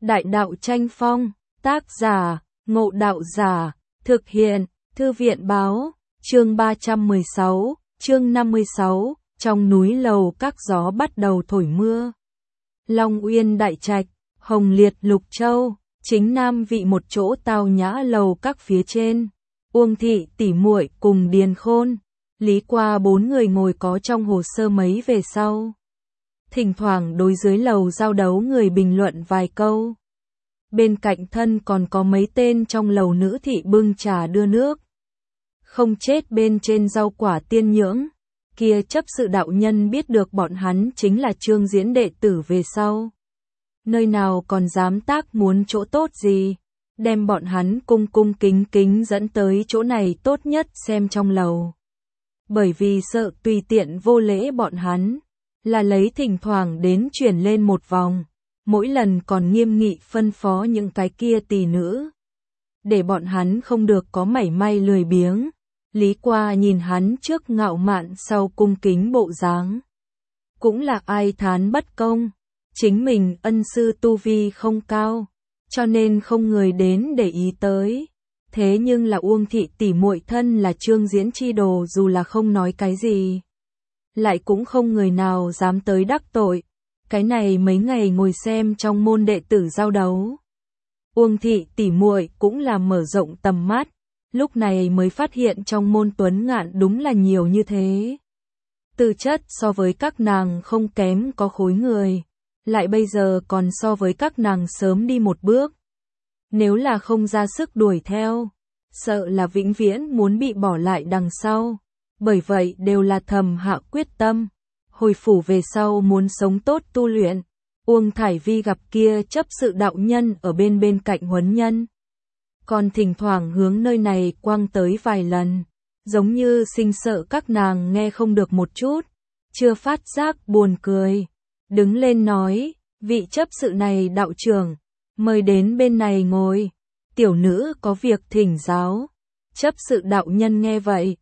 Đại đạo tranh phong, tác giả, Ngộ Đạo Giả, thực hiện, Thư viện báo, chương 316, chương 56, trong núi lầu các gió bắt đầu thổi mưa. Long Uyên Đại Trạch, Hồng Liệt Lục Châu, chính nam vị một chỗ tao nhã lầu các phía trên. Uông Thị tỷ muội cùng Điền Khôn, Lý Qua bốn người ngồi có trong hồ sơ mấy về sau. Thỉnh thoảng đối dưới lầu giao đấu người bình luận vài câu. Bên cạnh thân còn có mấy tên trong lầu nữ thị bưng trà đưa nước. Không chết bên trên rau quả tiên nhưỡng. Kia chấp sự đạo nhân biết được bọn hắn chính là Trương Diễn đệ tử về sau. Nơi nào còn dám tác muốn chỗ tốt gì. Đem bọn hắn cung cung kính kính dẫn tới chỗ này tốt nhất xem trong lầu. Bởi vì sợ tùy tiện vô lễ bọn hắn. Là lấy thỉnh thoảng đến chuyển lên một vòng. Mỗi lần còn nghiêm nghị phân phó những cái kia tỳ nữ. Để bọn hắn không được có mảy may lười biếng. Lý Qua nhìn hắn trước ngạo mạn sau cung kính bộ dáng. Cũng là ai thán bất công. Chính mình ân sư tu vi không cao. Cho nên không người đến để ý tới. Thế nhưng là Uông Thị tỷ muội thân là Trương Diễn chi đồ dù là không nói cái gì. Lại cũng không người nào dám tới đắc tội. Cái này mấy ngày ngồi xem trong môn đệ tử giao đấu. Uông Thị tỷ muội cũng là mở rộng tầm mắt. Lúc này mới phát hiện trong môn tuấn ngạn đúng là nhiều như thế. Tư chất so với các nàng không kém có khối người. Lại bây giờ còn so với các nàng sớm đi một bước. Nếu là không ra sức đuổi theo, sợ là vĩnh viễn muốn bị bỏ lại đằng sau. Bởi vậy đều là thầm hạ quyết tâm. Hồi phủ về sau muốn sống tốt tu luyện. Uông Thải Vi gặp kia chấp sự đạo nhân ở bên cạnh huấn nhân. Còn thỉnh thoảng hướng nơi này quang tới vài lần. Giống như sinh sợ các nàng nghe không được một chút. Chưa phát giác buồn cười. Đứng lên nói, vị chấp sự này đạo trưởng, mời đến bên này ngồi. Tiểu nữ có việc thỉnh giáo. Chấp sự đạo nhân nghe vậy.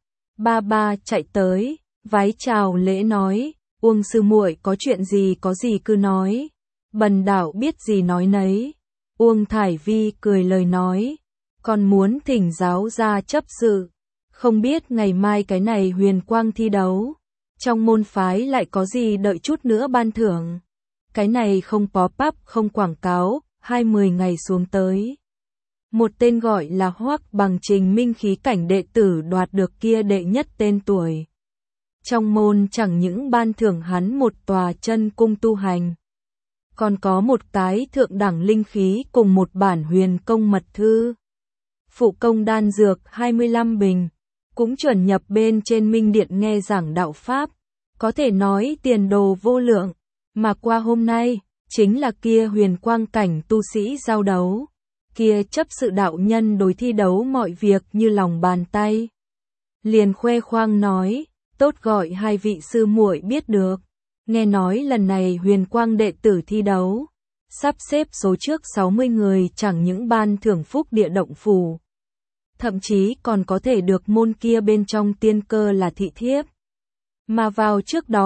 Ba chạy tới, vái chào lễ nói, Uông sư muội có chuyện gì có gì cứ nói. Bần đạo biết gì nói nấy. Uông Thải Vi cười lời nói, còn muốn thỉnh giáo ra chấp sự. Không biết ngày mai cái này huyền quang thi đấu. Trong môn phái lại có gì đợi chút nữa ban thưởng. Cái này không pop-up không quảng cáo, 20 ngày xuống tới. Một tên gọi là Hoắc Bằng Trình minh khí cảnh đệ tử đoạt được kia đệ nhất tên tuổi. Trong môn chẳng những ban thưởng hắn một tòa chân cung tu hành. Còn có một cái thượng đẳng linh khí cùng một bản huyền công mật thư. Phụ công đan dược 25 bình. Cũng chuẩn nhập bên trên minh điện nghe giảng đạo Pháp. Có thể nói tiền đồ vô lượng. Mà qua hôm nay, chính là kia huyền quang cảnh tu sĩ giao đấu. Kia chấp sự đạo nhân đối thi đấu mọi việc như lòng bàn tay. Liền khoe khoang nói, tốt gọi hai vị sư muội biết được. Nghe nói lần này huyền quang đệ tử thi đấu. Sắp xếp số trước 60 người chẳng những ban thưởng phúc địa động phù. Thậm chí còn có thể được môn kia bên trong tiên cơ là thị thiếp. Mà vào trước đó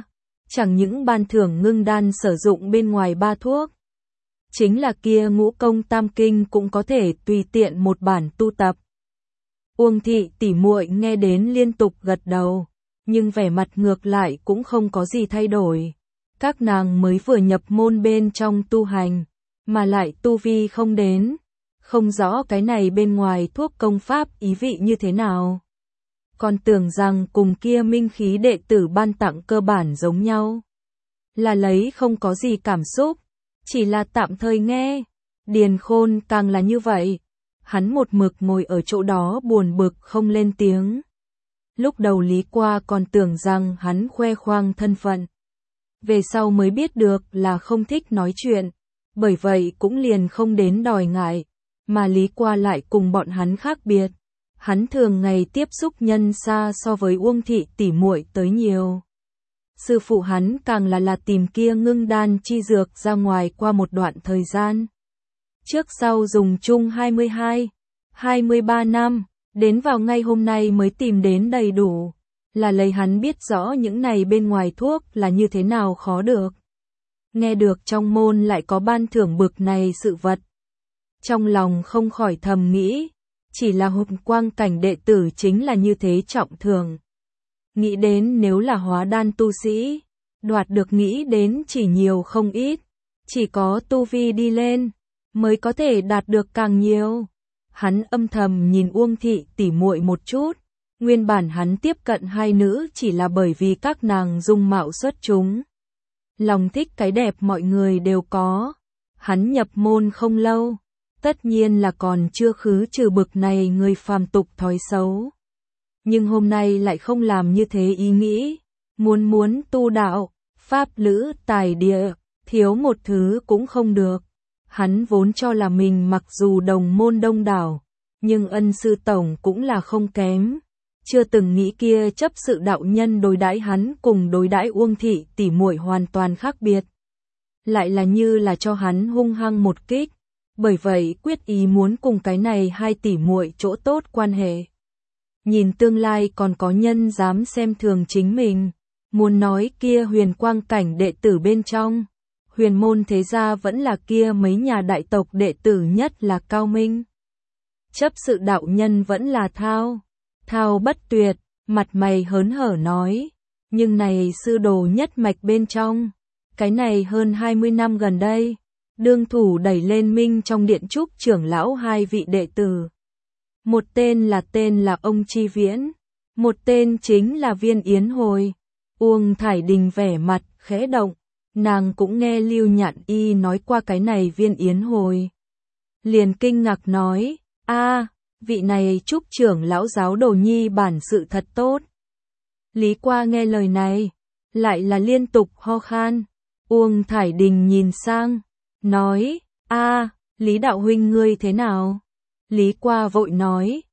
chẳng những ban thưởng ngưng đan sử dụng bên ngoài 3 thuốc. Chính là kia ngũ công tam kinh cũng có thể tùy tiện một bản tu tập. Uông Thị tỷ muội nghe đến liên tục gật đầu, nhưng vẻ mặt ngược lại cũng không có gì thay đổi. Các nàng mới vừa nhập môn bên trong tu hành, mà lại tu vi không đến, không rõ cái này bên ngoài thuốc công pháp ý vị như thế nào. Còn tưởng rằng cùng kia minh khí đệ tử ban tặng cơ bản giống nhau. Là lấy không có gì cảm xúc. Chỉ là tạm thời nghe. Điền Khôn càng là như vậy. Hắn một mực ngồi ở chỗ đó buồn bực không lên tiếng. Lúc đầu Lý Qua còn tưởng rằng hắn khoe khoang thân phận. Về sau mới biết được là không thích nói chuyện. Bởi vậy cũng liền không đến đòi ngại. Mà Lý Qua lại cùng bọn hắn khác biệt. Hắn thường ngày tiếp xúc nhân xa so với Uông Thị tỷ muội tới nhiều. Sư phụ hắn càng là tìm kia ngưng đan chi dược ra ngoài qua một đoạn thời gian. Trước sau dùng chung 23 năm, đến vào ngay hôm nay mới tìm đến đầy đủ. Là lấy hắn biết rõ những này bên ngoài thuốc là như thế nào khó được. nghe được trong môn lại có ban thưởng bực này sự vật. Trong lòng không khỏi thầm nghĩ, chỉ là Hồng Quang cảnh đệ tử chính là như thế trọng thường. Nghĩ đến nếu là hóa đan tu sĩ, đoạt được nghĩ đến chỉ nhiều không ít, chỉ có tu vi đi lên, mới có thể đạt được càng nhiều. Hắn âm thầm nhìn Uông thị tỉ muội một chút, nguyên bản hắn tiếp cận hai nữ chỉ là bởi vì các nàng dung mạo xuất chúng. Lòng thích cái đẹp mọi người đều có, hắn nhập môn không lâu, tất nhiên là còn chưa khứ trừ bực này người phàm tục thói xấu. Nhưng hôm nay lại không làm như thế ý nghĩ, muốn tu đạo, pháp lữ, tài địa, thiếu một thứ cũng không được. Hắn vốn cho là mình mặc dù đồng môn đông đảo, nhưng ân sư tổng cũng là không kém. Chưa từng nghĩ kia chấp sự đạo nhân đối đãi hắn cùng đối đãi Uông thị tỉ muội hoàn toàn khác biệt. Lại là như là cho hắn hung hăng một kích, bởi vậy quyết ý muốn cùng cái này hai tỉ muội chỗ tốt quan hệ. Nhìn tương lai còn có nhân dám xem thường chính mình, muốn nói kia huyền quang cảnh đệ tử bên trong, huyền môn thế gia vẫn là kia mấy nhà đại tộc đệ tử nhất là cao minh. Chấp sự đạo nhân vẫn là Thao bất tuyệt, mặt mày hớn hở nói, nhưng này sư đồ nhất mạch bên trong, cái này hơn 20 năm gần đây, đương thủ đẩy lên minh trong điện trúc trưởng lão hai vị đệ tử. Một tên là ông Chi Viễn, một tên chính là Viên Yến Hồi. Uông Thải Đình vẻ mặt khẽ động, nàng cũng nghe Lưu Nhạn Y nói qua cái này Viên Yến Hồi. Liền kinh ngạc nói, vị này trúc trưởng lão giáo đồ nhi bản sự thật tốt. Lý Qua nghe lời này, lại là liên tục ho khan. Uông Thải Đình nhìn sang, nói, Lý đạo huynh ngươi thế nào? Lý Qua vội nói,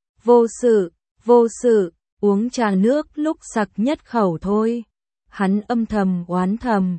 vô sự, uống trà nước lúc sặc nhất khẩu thôi. Hắn âm thầm oán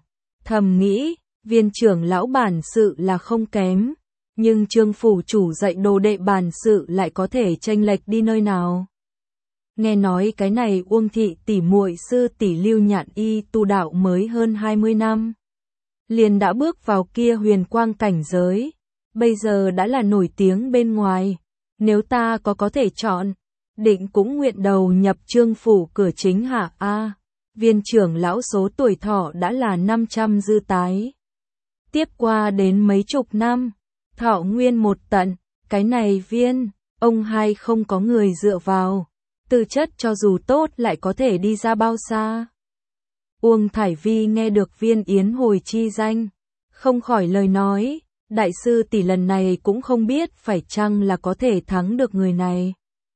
thầm nghĩ, Viên trưởng lão bản sự là không kém, nhưng Trương phủ chủ dạy đồ đệ bản sự lại có thể chênh lệch đi nơi nào. Nghe nói cái này Uông thị tỷ muội sư tỷ Lưu Nhạn Y tu đạo mới hơn 20 năm, liền đã bước vào kia huyền quang cảnh giới, bây giờ đã là nổi tiếng bên ngoài, nếu ta có thể chọn, định cũng nguyện đầu nhập Trương phủ cửa chính hạ Viên trưởng lão số tuổi thọ đã là 500 dư tái. Tiếp qua đến mấy chục năm, thọ nguyên một tận, cái này ông hai không có người dựa vào, tư chất cho dù tốt lại có thể đi ra bao xa. Uông Thải Vi nghe được Viên Yến Hồi chi danh, không khỏi lời nói, đại sư tỷ lần này cũng không biết phải chăng là có thể thắng được người này.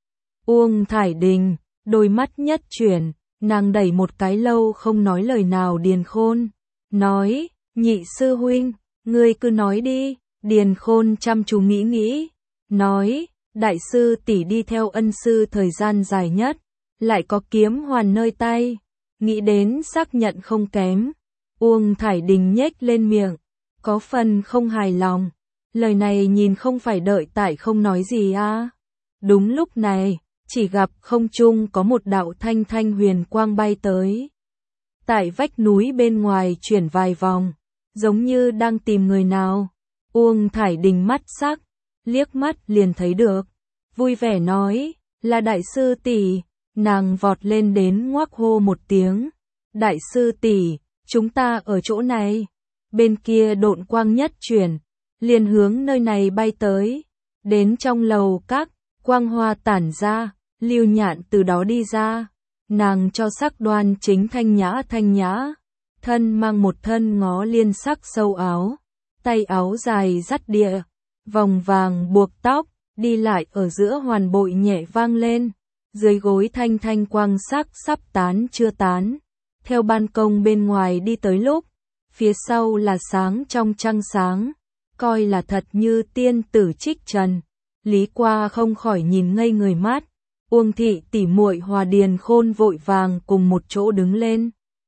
Uông Thải Đình, đôi mắt nhất chuyển, nàng đẩy một cái lâu không nói lời nào Điền Khôn, nói, nhị sư huynh, ngươi cứ nói đi. Điền Khôn chăm chú nghĩ, nói, đại sư tỷ đi theo ân sư thời gian dài nhất, lại có kiếm hoàn nơi tay, nghĩ đến xác nhận không kém. Uông Thải Đình nhếch lên miệng, có phần không hài lòng, lời này nhìn không phải đợi tại không nói gì Đúng lúc này, chỉ gặp không trung có một đạo thanh huyền quang bay tới. Tại vách núi bên ngoài chuyển vài vòng, giống như đang tìm người nào. Uông Thải Đình mắt sắc, liếc mắt liền thấy được, vui vẻ nói, là đại sư tỷ. Nàng vọt lên đến ngoác hô một tiếng, đại sư tỷ, chúng ta ở chỗ này. Bên kia độn quang nhất chuyển, liền hướng nơi này bay tới, đến trong lầu các, quang hoa tản ra, Lưu Nhạn từ đó đi ra, nàng cho sắc đoan chính thanh nhã, thân mang một thân ngó liên sắc sâu áo. Tay áo dài dắt địa, vòng vàng buộc tóc, đi lại ở giữa hoàn bội nhẹ vang lên, dưới gối thanh quang sắc sắp tán chưa tán. Theo ban công bên ngoài đi tới lúc, phía sau là sáng trong trăng sáng, coi là thật như tiên tử trích trần. Lý Qua không khỏi nhìn ngây người mắt, Uông thị tỷ muội Hòa Điền Khôn vội vàng cùng một chỗ đứng lên.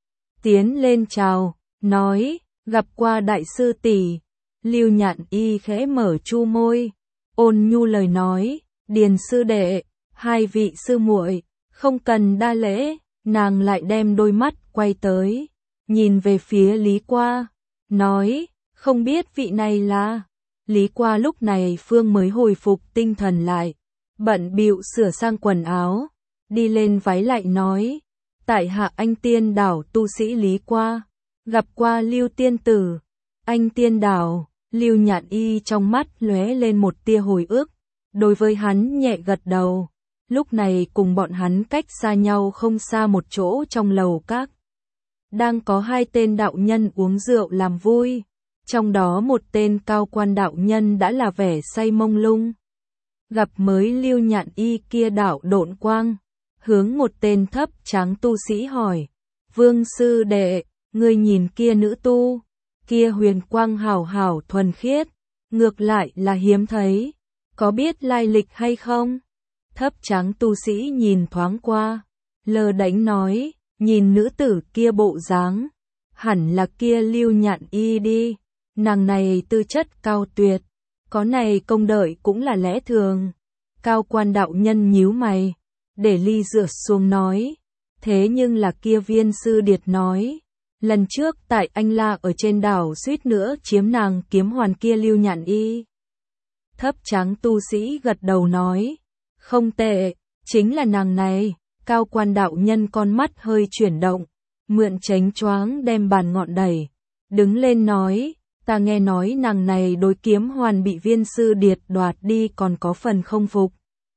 Tiến lên chào, nói, gặp qua đại sư tỷ. Lưu Nhạn Y khẽ mở chu môi, ôn nhu lời nói, Điền sư đệ, hai vị sư muội, không cần đa lễ. Nàng lại đem đôi mắt quay tới, nhìn về phía Lý Qua, nói, không biết vị này là. Lý Qua lúc này Phương mới hồi phục tinh thần lại, bận bịu sửa sang quần áo, đi lên vái lại nói, tại hạ anh tiên đảo tu sĩ Lý Qua, gặp qua Lưu tiên tử. Anh tiên đảo, Lưu Nhạn Y trong mắt lóe lên một tia hồi ức, đối với hắn nhẹ gật đầu. Lúc này cùng bọn hắn cách xa nhau không xa một chỗ trong lầu các. Đang có hai tên đạo nhân uống rượu làm vui, trong đó một tên cao quan đạo nhân đã là vẻ say mông lung. Gặp mới Lưu Nhạn Y kia đạo độn quang, hướng một tên thấp tráng tu sĩ hỏi, Vương sư đệ, ngươi nhìn kia nữ tu, kia huyền quang hảo hảo thuần khiết, ngược lại là hiếm thấy, có biết lai lịch hay không? Thấp tráng tu sĩ nhìn thoáng qua, lơ đãng nói, nhìn nữ tử kia bộ dáng, hẳn là kia Lưu Nhạn Y đi, nàng này tư chất cao tuyệt, có này công đợi cũng là lẽ thường. Cao quan đạo nhân nhíu mày, để ly rượu xuống nói, thế nhưng là kia Viên sư điệt nói, lần trước tại Anh La ở trên đảo suýt nữa chiếm nàng kiếm hoàn kia Lưu Nhạn Y. Thấp tráng tu sĩ gật đầu nói, không tệ, chính là nàng này. Cao quan đạo nhân con mắt hơi chuyển động, mượn chánh choáng đem bàn ngọn đẩy, đứng lên nói, ta nghe nói nàng này đối kiếm hoàn bị Viên sư điệt đoạt đi còn có phần không phục.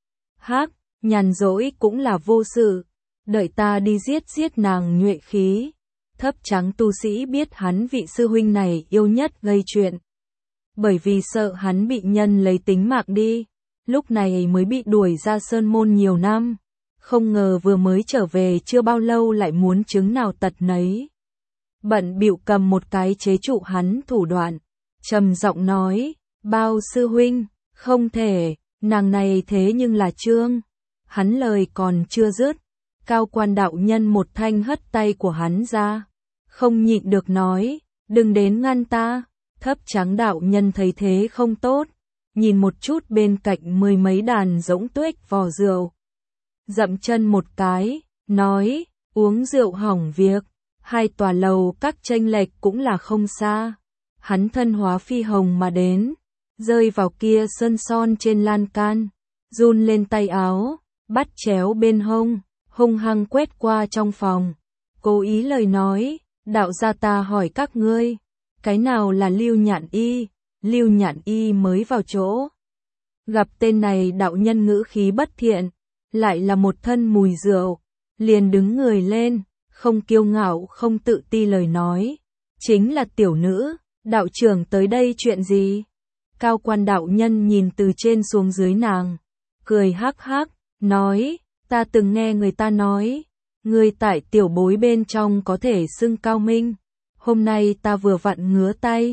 Hắc, nhàn rỗi cũng là vô sự, đợi ta đi giết nàng nhuệ khí. Thấp tráng tu sĩ biết hắn vị sư huynh này yêu nhất gây chuyện, bởi vì sợ hắn bị nhân lấy tính mạng đi, lúc này mới bị đuổi ra sơn môn nhiều năm, không ngờ vừa mới trở về chưa bao lâu lại muốn chứng nào tật nấy. Bận bịu cầm một cái chế trụ hắn thủ đoạn, trầm giọng nói, bao sư huynh, không thể, nàng này thế nhưng là Trương. Hắn lời còn chưa dứt, cao quan đạo nhân một thanh hất tay của hắn ra, không nhịn được nói, đừng đến ngăn ta. Thấp tráng đạo nhân thấy thế không tốt, nhìn một chút bên cạnh mười mấy đàn rỗng tuếch vò rượu, dậm chân một cái, nói, uống rượu hỏng việc, hai tòa lầu các chênh lệch cũng là không xa. Hắn thân hóa phi hồng mà đến, rơi vào kia sơn son trên lan can, run lên tay áo, bắt chéo bên hông, hung hăng quét qua trong phòng, cố ý lời nói, đạo gia ta hỏi các ngươi, cái nào là Lưu Nhạn Y? Lưu Nhạn Y mới vào chỗ, gặp tên này đạo nhân ngữ khí bất thiện, lại là một thân mùi rượu, liền đứng người lên, không kiêu ngạo không tự ti lời nói, chính là tiểu nữ, đạo trưởng tới đây chuyện gì? Cao quan đạo nhân nhìn từ trên xuống dưới nàng, cười hắc hắc, nói, ta từng nghe người ta nói, người tại tiểu bối bên trong có thể xưng cao minh, hôm nay ta vừa vặn ngứa tay,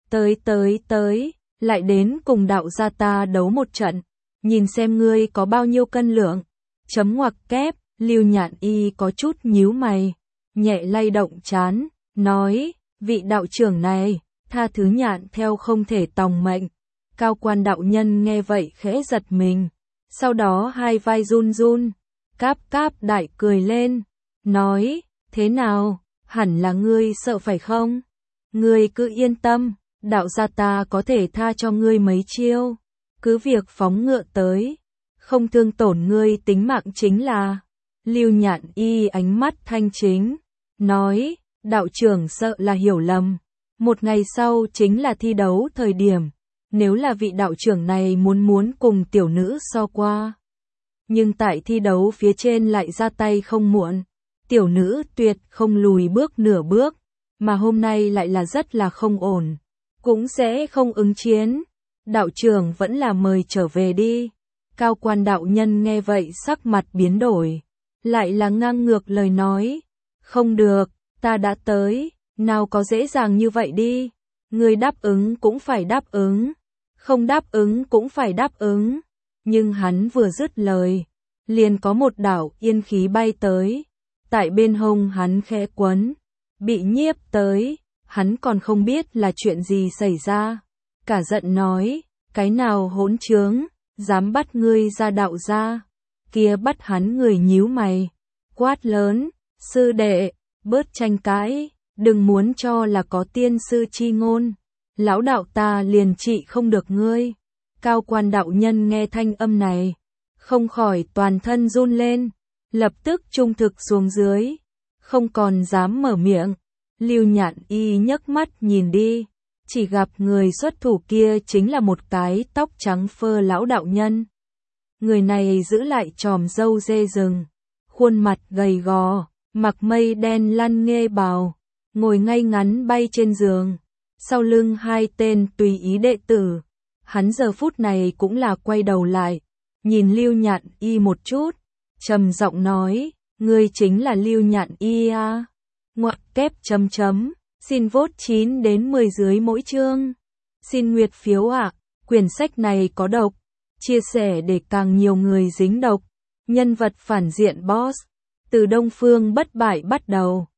tới, lại đến cùng đạo gia ta đấu một trận, nhìn xem ngươi có bao nhiêu cân lượng. Chấm ngoặc kép, Lưu Nhạn Y có chút nhíu mày, nhẹ lay động trán, nói, vị đạo trưởng này, tha thứ Nhạn theo không thể tòng mệnh. Cao quan đạo nhân nghe vậy khẽ giật mình, sau đó hai vai run run, cáp đại cười lên, nói, thế nào, hẳn là ngươi sợ phải không? Ngươi cứ yên tâm, đạo gia ta có thể tha cho ngươi mấy chiêu, cứ việc phóng ngựa tới, không thương tổn ngươi tính mạng chính là. Lưu Nhạn Y ánh mắt thanh chính, nói, đạo trưởng sợ là hiểu lầm, một ngày sau chính là thi đấu thời điểm, nếu là vị đạo trưởng này muốn cùng tiểu nữ so qua, nhưng tại thi đấu phía trên lại ra tay không muộn, tiểu nữ tuyệt không lùi bước nửa bước, mà hôm nay lại là rất là không ổn, cũng sẽ không ứng chiến, đạo trưởng vẫn là mời trở về đi. Cao quan đạo nhân nghe vậy sắc mặt biến đổi, lại là ngang ngược lời nói, không được, ta đã tới, nào có dễ dàng như vậy đi, người đáp ứng cũng phải đáp ứng, không đáp ứng cũng phải đáp ứng. Nhưng hắn vừa dứt lời, liền có một đạo yên khí bay tới, tại bên hông hắn khẽ quấn, bị nhiếp tới, hắn còn không biết là chuyện gì xảy ra, cả giận nói, cái nào hỗn trướng, dám bắt ngươi ra đạo gia, kia bắt hắn người nhíu mày, quát lớn, sư đệ, bớt tranh cãi, đừng muốn cho là có tiên sư chi ngôn, lão đạo ta liền trị không được ngươi. Cao quan đạo nhân nghe thanh âm này, không khỏi toàn thân run lên, lập tức trung thực xuống dưới, không còn dám mở miệng. Lưu Nhạn Y nhấc mắt nhìn đi, chỉ gặp người xuất thủ kia chính là một cái tóc trắng phơ lão đạo nhân. Người này giữ lại chòm râu dê rừng, khuôn mặt gầy gò, mặc mây đen lăn nghê bào, ngồi ngay ngắn bay trên giường, sau lưng hai tên tùy ý đệ tử. Hắn giờ phút này cũng là quay đầu lại, nhìn Lưu Nhạn Y một chút, trầm giọng nói, ngươi chính là Lưu Nhạn Y à? Ngoặc kép chấm chấm, xin vote 9 đến 10 dưới mỗi chương. Xin nguyệt phiếu ạ, quyển sách này có độc, chia sẻ để càng nhiều người dính độc. Nhân vật phản diện boss, từ Đông Phương Bất Bại bắt đầu.